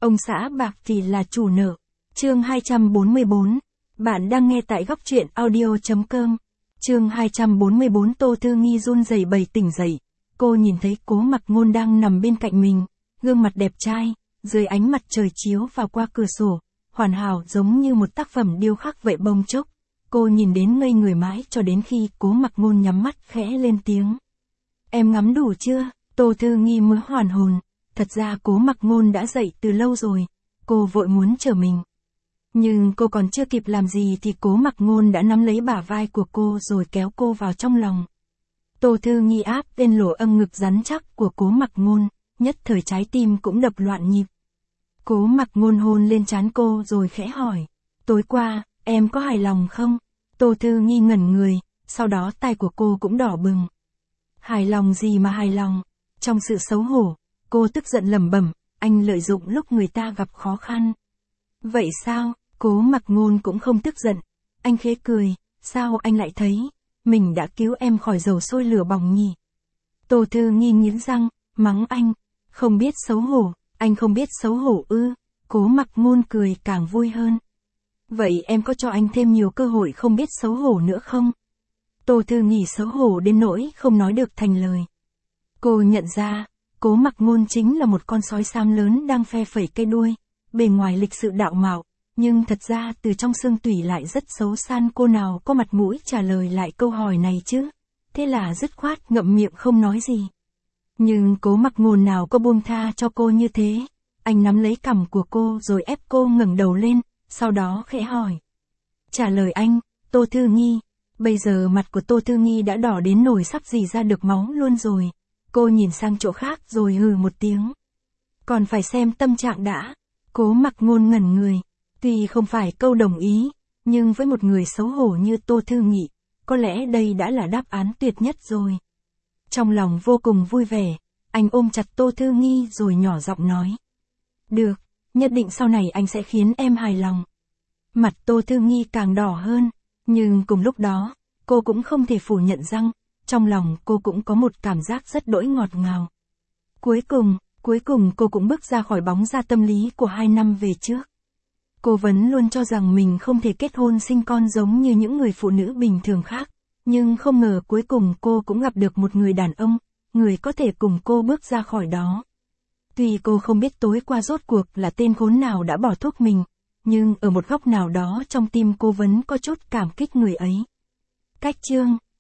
Ông xã bạc thì là chủ nợ. Chương 244. Bạn đang nghe tại góc truyện audio.com. Chương 244. Tô Thư Nghi run rẩy bầy tỉnh dậy. Cô nhìn thấy Cố Mặc Ngôn đang nằm bên cạnh mình, gương mặt đẹp trai, dưới ánh mặt trời chiếu vào qua cửa sổ, hoàn hảo giống như một tác phẩm điêu khắc vậy. Bỗng chốc, cô nhìn đến ngây người mãi cho đến khi Cố Mặc Ngôn nhắm mắt khẽ lên tiếng. Em ngắm đủ chưa? Tô Thư Nghi mới hoàn hồn. Thật ra Cố Mặc Ngôn đã dậy từ lâu rồi. Cô vội muốn chờ mình. Nhưng cô còn chưa kịp làm gì thì Cố Mặc Ngôn đã nắm lấy bả vai của cô rồi kéo cô vào trong lòng. Tô Thư Nghi áp lên lỗ âm ngực rắn chắc của Cố Mặc Ngôn, nhất thời trái tim cũng đập loạn nhịp. Cố Mặc Ngôn hôn lên trán cô rồi khẽ hỏi. Tối qua, em có hài lòng không? Tô Thư Nghi ngẩn người, sau đó tai của cô cũng đỏ bừng. Hài lòng gì mà hài lòng? Trong sự xấu hổ, cô tức giận lẩm bẩm, anh lợi dụng lúc người ta gặp khó khăn. Vậy sao? Cố Mặc Ngôn cũng không tức giận. Anh khẽ cười, sao anh lại thấy mình đã cứu em khỏi dầu sôi lửa bỏng nhỉ? Tô Thư Nghi nghiến răng, mắng anh, không biết xấu hổ, anh không biết xấu hổ ư? Cố Mặc Ngôn cười càng vui hơn. Vậy em có cho anh thêm nhiều cơ hội không biết xấu hổ nữa không? Tô Thư Nghi xấu hổ đến nỗi không nói được thành lời. Cô nhận ra, Cố Mặc Ngôn chính là một con sói xám lớn đang phe phẩy cây đuôi, bề ngoài lịch sự đạo mạo, nhưng thật ra từ trong xương tủy lại rất xấu san. Cô nào có mặt mũi trả lời lại câu hỏi này chứ? Thế là dứt khoát ngậm miệng không nói gì. Nhưng Cố Mặc Ngôn nào có buông tha cho cô như thế. Anh nắm lấy cằm của cô rồi ép cô ngẩng đầu lên, sau đó khẽ hỏi. Trả lời anh, Tô Thư Nghi. Bây giờ mặt của Tô Thư Nghi đã đỏ đến nổi sắp rỉ ra được máu luôn rồi. Cô nhìn sang chỗ khác rồi hừ một tiếng. Còn phải xem tâm trạng đã. Cố Mặc Ngôn ngẩn người. Tuy không phải câu đồng ý, nhưng với một người xấu hổ như Tô Thư Nghi, có lẽ đây đã là đáp án tuyệt nhất rồi. Trong lòng vô cùng vui vẻ, anh ôm chặt Tô Thư Nghi rồi nhỏ giọng nói. Được, nhất định sau này anh sẽ khiến em hài lòng. Mặt Tô Thư Nghi càng đỏ hơn, nhưng cùng lúc đó, cô cũng không thể phủ nhận rằng, trong lòng cô cũng có một cảm giác rất đỗi ngọt ngào. Cuối cùng cô cũng bước ra khỏi bóng ra tâm lý của 2 năm về trước. Cô vẫn luôn cho rằng mình không thể kết hôn sinh con giống như những người phụ nữ bình thường khác, nhưng không ngờ cuối cùng cô cũng gặp được một người đàn ông, người có thể cùng cô bước ra khỏi đó. Tuy cô không biết tối qua rốt cuộc là tên khốn nào đã bỏ thuốc mình, nhưng ở một góc nào đó trong tim cô vẫn có chút cảm kích người ấy. Cách chương